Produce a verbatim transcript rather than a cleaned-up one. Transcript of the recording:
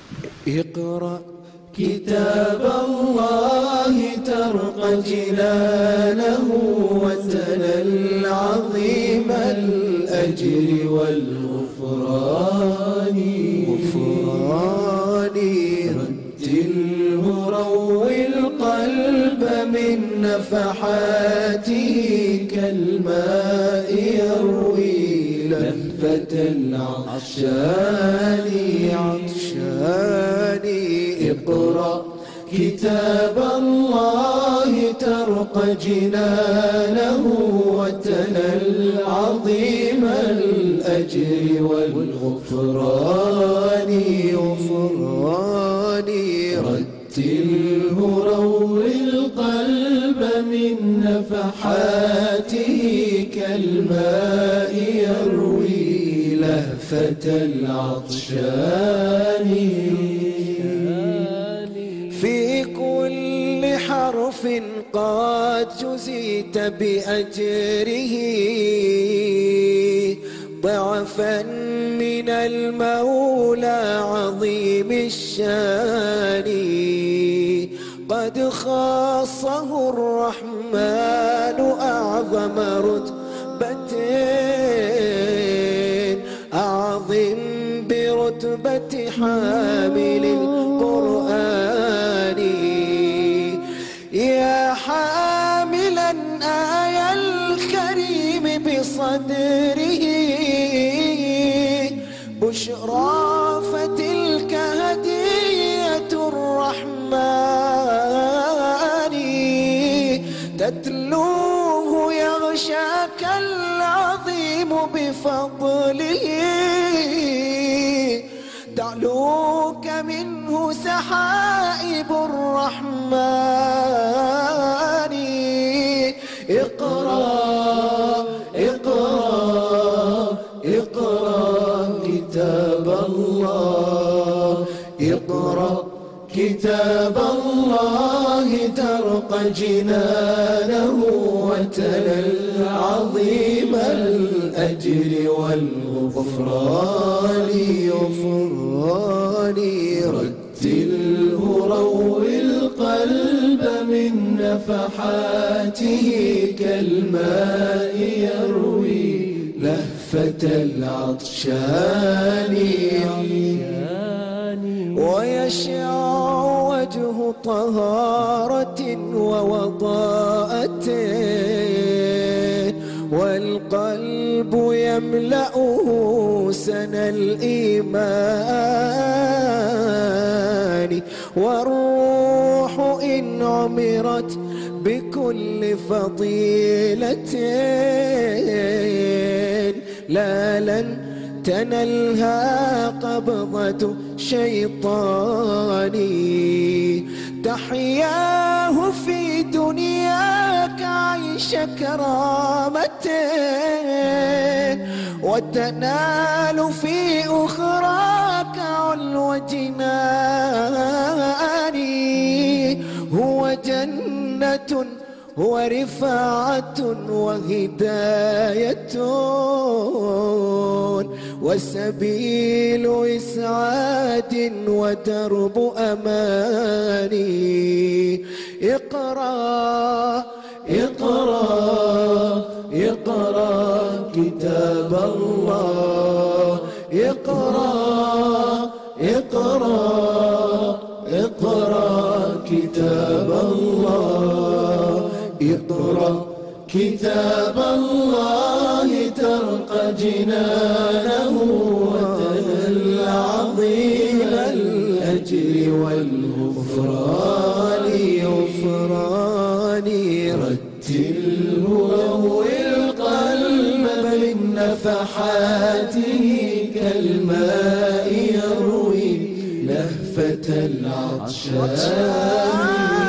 اقرأ كتاب الله ترقى جنانه وتنى العظيم الأجر والغفران غفران رتله روي القلب من نفحاته كالماء يروي لهفة العطشان عطشان اقرأ كتاب الله ترقى جنانه وتنى العظيم الأجر والغفران غفران رتله روي القلب من نفحاته كالماء يروي لهفة العطشان في كل حرف قد جزيت بأجره ضعفا من المولى عظيم الشان قد خاصه الرحمن أعظم رتبة أعظم برتبة حامل القرآن يا حاملا آية الكريم بصدره بشرى فتلك هدية الرحمن تتلوه يغشاك العظيم بفضله تعلوك منه سحائب الرحمن اقرأ اقرأ اقرأ كتاب الله اقرأ كتاب الله ترقى جنانه وتنى العظيم الأجر والغفران غفران رتله روي القلب من نفحاته كالماء يروي لهفة العطشان ويشع وجه طهارة ووضاءة والقلب يملأه سنى الإيمان والروح إن عمرت بكل فضيلة لا لن تنلها قبضة شيطان تحياه في دنياك عيش كرامة وتنال في أخراك علو جنان هو جنة ورفعة وهداية وسبيل إسعاد ودرب أماني اقرأ اقرأ اقرأ كتاب الله اقرأ اقرأ اقرأ كتاب الله اقرأ كتاب الله ترقى جنانه وتنى العظيم الأجر والغفران غفران رتله روي القلب من نفحاته كالماء يروي لهفة العطشان